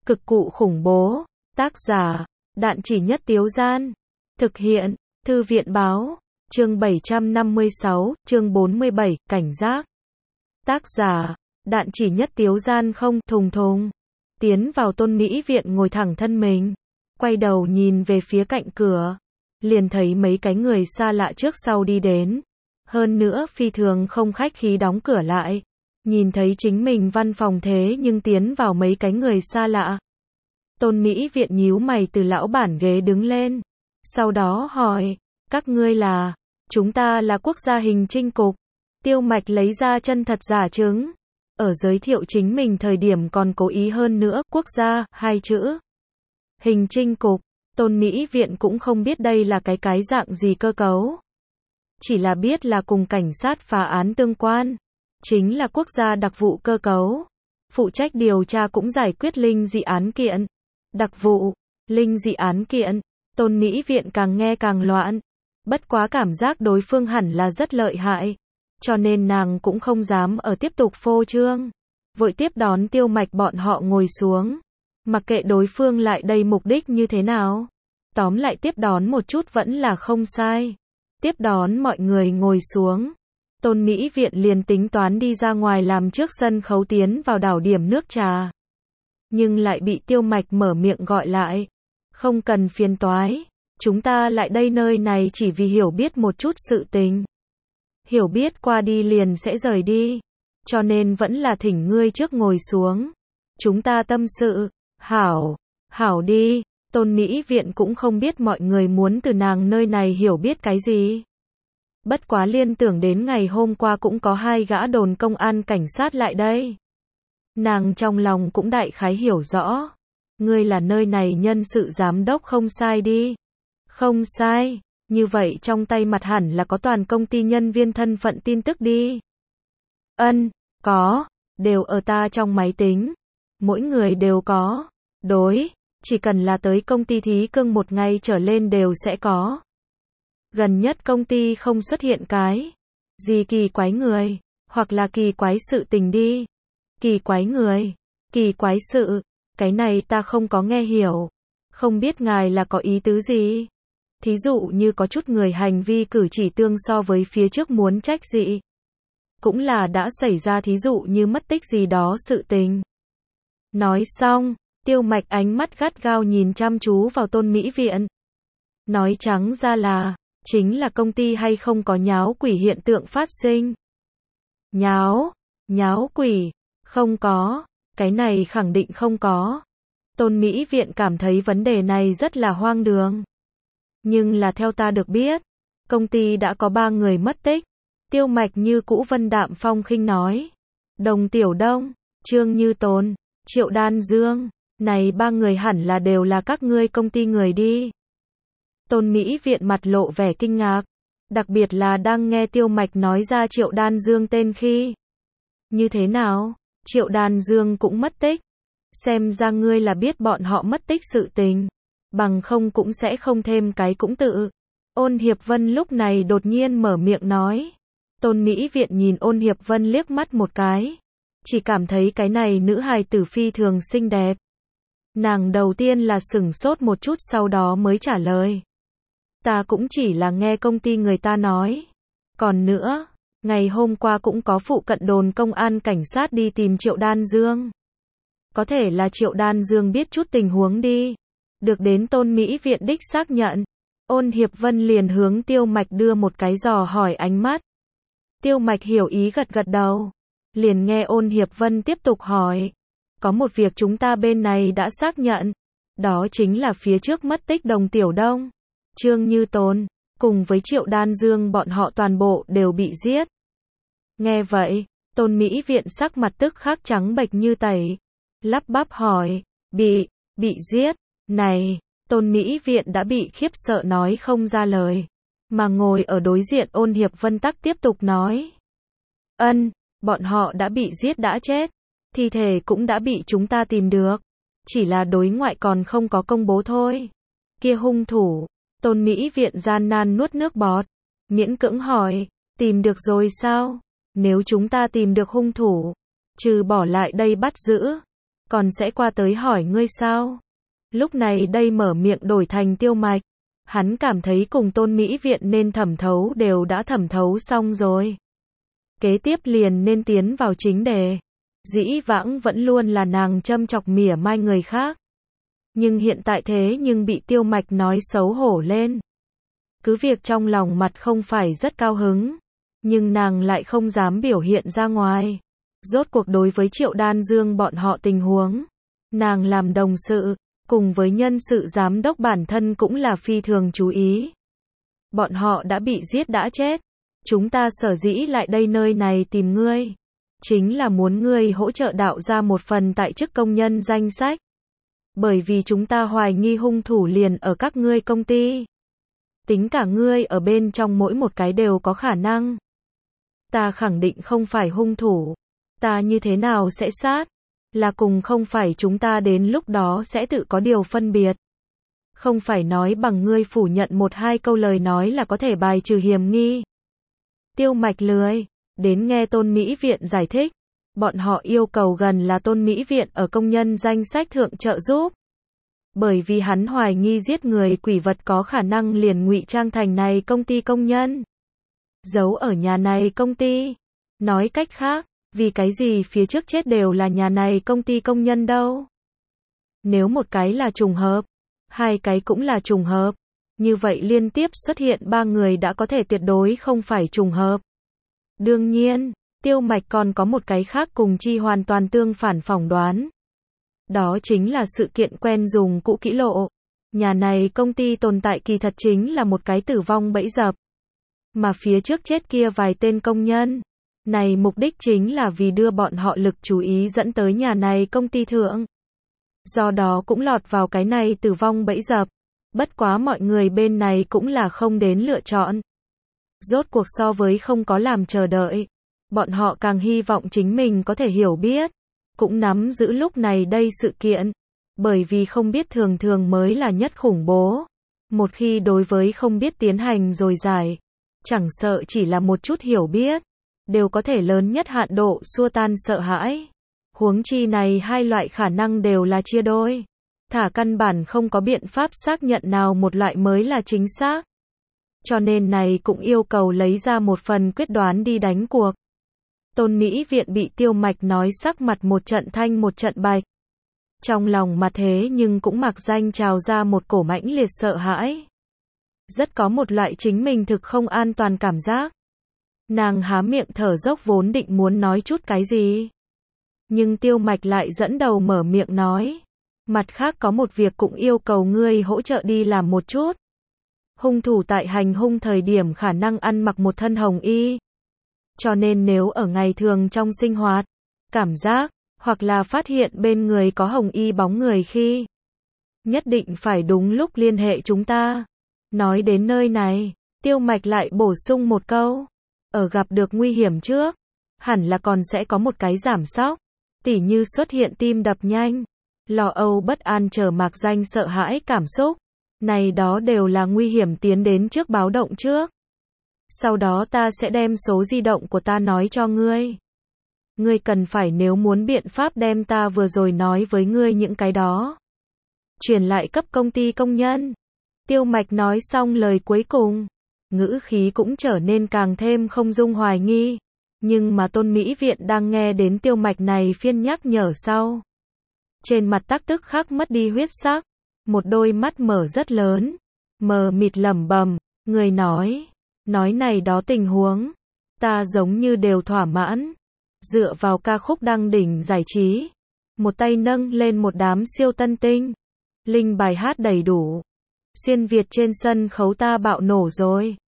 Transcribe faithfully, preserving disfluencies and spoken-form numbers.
Cực cụ khủng bố. Tác giả, Đạn Chỉ Nhất Tiếu Gian. Thực hiện, Thư viện Báo. Chương bảy trăm năm mươi sáu, chương bốn mươi bảy, cảnh giác. Tác giả, Đạn Chỉ Nhất Tiếu Gian. Không thùng thùng. Tiến vào Tôn Mỹ Viện, ngồi thẳng thân mình. Quay đầu nhìn về phía cạnh cửa. Liền thấy mấy cái người xa lạ trước sau đi đến. Hơn nữa phi thường không khách khí đóng cửa lại. Nhìn thấy chính mình văn phòng thế nhưng tiến vào mấy cái người xa lạ. Tôn Mỹ Viện nhíu mày từ lão bản ghế đứng lên. Sau đó hỏi, các ngươi là? Chúng ta là Quốc gia Hình Trinh Cục. Tiêu Mạch lấy ra chân thật giả chứng. Ở giới thiệu chính mình thời điểm còn cố ý hơn nữa, quốc gia, hai chữ. Hình Trinh Cục, Tôn Mỹ Viện cũng không biết đây là cái cái dạng gì cơ cấu. Chỉ là biết là cùng cảnh sát phá án tương quan. Chính là quốc gia đặc vụ cơ cấu. Phụ trách điều tra cũng giải quyết linh dị án kiện. Đặc vụ, linh dị án kiện, Tôn Mỹ Viện càng nghe càng loạn. Bất quá cảm giác đối phương hẳn là rất lợi hại. Cho nên nàng cũng không dám ở tiếp tục phô trương. Vội tiếp đón Tiêu Mạch bọn họ ngồi xuống. Mặc kệ đối phương lại đây mục đích như thế nào. Tóm lại tiếp đón một chút vẫn là không sai. Tiếp đón mọi người ngồi xuống. Tôn Mỹ Viện liền tính toán đi ra ngoài làm trước sân khấu tiến vào đảo điểm nước trà. Nhưng lại bị Tiêu Mạch mở miệng gọi lại. Không cần phiền toái. Chúng ta lại đây nơi này chỉ vì hiểu biết một chút sự tình. Hiểu biết qua đi liền sẽ rời đi. Cho nên vẫn là thỉnh ngươi trước ngồi xuống. Chúng ta tâm sự. Hảo. Hảo đi. Tôn Mỹ Viện cũng không biết mọi người muốn từ nàng nơi này hiểu biết cái gì. Bất quá liên tưởng đến ngày hôm qua cũng có hai gã đồn công an cảnh sát lại đây. Nàng trong lòng cũng đại khái hiểu rõ. Ngươi là nơi này nhân sự giám đốc không sai đi. Không sai. Như vậy trong tay mặt hẳn là có toàn công ty nhân viên thân phận tin tức đi. Ân, có. Đều ở ta trong máy tính. Mỗi người đều có. Đối. Chỉ cần là tới công ty thí cưng một ngày trở lên đều sẽ có. Gần nhất công ty không xuất hiện cái gì kỳ quái người, hoặc là kỳ quái sự tình đi. Kỳ quái người, kỳ quái sự, cái này ta không có nghe hiểu. Không biết ngài là có ý tứ gì? Thí dụ như có chút người hành vi cử chỉ tương so với phía trước muốn trách dị. Cũng là đã xảy ra thí dụ như mất tích gì đó sự tình. Nói xong, Tiêu Mạch ánh mắt gắt gao nhìn chăm chú vào Tôn Mỹ Viện. Nói trắng ra là, chính là công ty hay không có nháo quỷ hiện tượng phát sinh. Nháo, nháo quỷ, không có, cái này khẳng định không có. Tôn Mỹ Viện cảm thấy vấn đề này rất là hoang đường. Nhưng là theo ta được biết, công ty đã có ba người mất tích. Tiêu Mạch như cũ vân đạm phong khinh nói. Đồng Tiểu Đông, Trương Như Tồn, Triệu Đan Dương, này ba người hẳn là đều là các ngươi công ty người đi. Tôn Mỹ Viện mặt lộ vẻ kinh ngạc, đặc biệt là đang nghe Tiêu Mạch nói ra Triệu Đan Dương tên khi. Như thế nào? Triệu Đan Dương cũng mất tích. Xem ra ngươi là biết bọn họ mất tích sự tình. Bằng không cũng sẽ không thêm cái cũng tự. Ôn Hiệp Vân lúc này đột nhiên mở miệng nói. Tôn Mỹ Viện nhìn Ôn Hiệp Vân liếc mắt một cái. Chỉ cảm thấy cái này nữ hài tử phi thường xinh đẹp. Nàng đầu tiên là sửng sốt một chút sau đó mới trả lời. Ta cũng chỉ là nghe công ty người ta nói. Còn nữa, ngày hôm qua cũng có phụ cận đồn công an cảnh sát đi tìm Triệu Đan Dương. Có thể là Triệu Đan Dương biết chút tình huống đi. Được đến Tôn Mỹ Viện đích xác nhận. Ôn Hiệp Vân liền hướng Tiêu Mạch đưa một cái dò hỏi ánh mắt. Tiêu Mạch hiểu ý gật gật đầu. Liền nghe Ôn Hiệp Vân tiếp tục hỏi. Có một việc chúng ta bên này đã xác nhận. Đó chính là phía trước mất tích Đồng Tiểu Đông, Trương Như Tồn, cùng với Triệu Đan Dương bọn họ toàn bộ đều bị giết. Nghe vậy, Tôn Mỹ Viện sắc mặt tức khắc trắng bệch như tẩy. Lắp bắp hỏi, bị, bị giết, này, Tôn Mỹ Viện đã bị khiếp sợ nói không ra lời. Mà ngồi ở đối diện Ôn Hiệp Vân tắc tiếp tục nói. Ân, bọn họ đã bị giết đã chết. Thi thể cũng đã bị chúng ta tìm được. Chỉ là đối ngoại còn không có công bố thôi. Kia hung thủ. Tôn Mỹ Viện gian nan nuốt nước bọt. Miễn cưỡng hỏi. Tìm được rồi sao? Nếu chúng ta tìm được hung thủ. Trừ bỏ lại đây bắt giữ. còn sẽ qua tới hỏi ngươi sao? Lúc này đây mở miệng đổi thành Tiêu Mạch. Hắn cảm thấy cùng Tôn Mỹ Viện nên thẩm thấu đều đã thẩm thấu xong rồi. Kế tiếp liền nên tiến vào chính đề. Dĩ vãng vẫn luôn là nàng châm chọc mỉa mai người khác. Nhưng hiện tại thế nhưng bị Tiêu Mạch nói xấu hổ lên. Cứ việc trong lòng mặt không phải rất cao hứng, nhưng nàng lại không dám biểu hiện ra ngoài. Rốt cuộc đối với Triệu Đan Dương bọn họ tình huống, nàng làm đồng sự, cùng với nhân sự giám đốc bản thân cũng là phi thường chú ý. Bọn họ đã bị giết đã chết. Chúng ta sở dĩ lại đây nơi này tìm ngươi, chính là muốn ngươi hỗ trợ đạo ra một phần tại chức công nhân danh sách. Bởi vì chúng ta hoài nghi hung thủ liền ở các ngươi công ty. Tính cả ngươi ở bên trong mỗi một cái đều có khả năng. Ta khẳng định không phải hung thủ. Ta như thế nào sẽ sát? Là cùng không phải chúng ta đến lúc đó sẽ tự có điều phân biệt. Không phải nói bằng ngươi phủ nhận một hai câu lời nói là có thể bài trừ hiểm nghi. Tiêu Mạch lười đến nghe Tôn Mỹ Viện giải thích. Bọn họ yêu cầu gần là Tôn Mỹ Viện ở công nhân danh sách thượng trợ giúp. Bởi vì hắn hoài nghi giết người quỷ vật có khả năng liền ngụy trang thành này công ty công nhân. Giấu ở nhà này công ty. Nói cách khác, vì cái gì phía trước chết đều là nhà này công ty công nhân đâu? Nếu một cái là trùng hợp, hai cái cũng là trùng hợp, như vậy liên tiếp xuất hiện ba người đã có thể tuyệt đối không phải trùng hợp. Đương nhiên, Tiêu Mạch còn có một cái khác cùng chi hoàn toàn tương phản phỏng đoán. Đó chính là sự kiện quen dùng cũ kỹ lộ. Nhà này công ty tồn tại kỳ thật chính là một cái tử vong bẫy dập. Mà phía trước chết kia vài tên công nhân, này mục đích chính là vì đưa bọn họ lực chú ý dẫn tới nhà này công ty thượng. Do đó cũng lọt vào cái này tử vong bẫy dập. Bất quá mọi người bên này cũng là không đến lựa chọn. Rốt cuộc so với không có làm chờ đợi, bọn họ càng hy vọng chính mình có thể hiểu biết, cũng nắm giữ lúc này đây sự kiện. Bởi vì không biết thường thường mới là nhất khủng bố. Một khi đối với không biết tiến hành rồi giải, chẳng sợ chỉ là một chút hiểu biết, đều có thể lớn nhất hạn độ xua tan sợ hãi. Huống chi này hai loại khả năng đều là chia đôi. Thả căn bản không có biện pháp xác nhận nào một loại mới là chính xác. Cho nên này cũng yêu cầu lấy ra một phần quyết đoán đi đánh cuộc. Tôn Mỹ Viện bị Tiêu Mạch nói sắc mặt một trận thanh một trận bạch. Trong lòng mà thế nhưng cũng mặc danh trào ra một cổ mãnh liệt sợ hãi. Rất có một loại chính mình thực không an toàn cảm giác. Nàng há miệng thở dốc vốn định muốn nói chút cái gì. Nhưng Tiêu Mạch lại dẫn đầu mở miệng nói. Mặt khác có một việc cũng yêu cầu ngươi hỗ trợ đi làm một chút. Hung thủ tại hành hung thời điểm khả năng ăn mặc một thân hồng y. Cho nên nếu ở ngày thường trong sinh hoạt, cảm giác, hoặc là phát hiện bên người có hồng y bóng người khi, nhất định phải đúng lúc liên hệ chúng ta. Nói đến nơi này, Tiêu Mạch lại bổ sung một câu. Ở gặp được nguy hiểm trước, hẳn là còn sẽ có một cái giảm sóc. Tỉ như xuất hiện tim đập nhanh, lo âu bất an chờ mạc danh sợ hãi cảm xúc. Này đó đều là nguy hiểm tiến đến trước báo động trước. Sau đó ta sẽ đem số di động của ta nói cho ngươi. Ngươi cần phải nếu muốn biện pháp đem ta vừa rồi nói với ngươi những cái đó truyền lại cấp công ty công nhân. Tiêu Mạch nói xong lời cuối cùng, ngữ khí cũng trở nên càng thêm không dung hoài nghi. Nhưng mà Tôn Mỹ Viện đang nghe đến Tiêu Mạch này phiên nhắc nhở sau, trên mặt tắc tức khắc mất đi huyết sắc, một đôi mắt mở rất lớn, mờ mịt lẩm bẩm, người nói, nói này đó tình huống, ta giống như đều thỏa mãn. Dựa vào ca khúc đăng đỉnh giải trí, một tay nâng lên một đám siêu tân tinh, linh bài hát đầy đủ, xuyên Việt trên sân khấu ta bạo nổ rồi.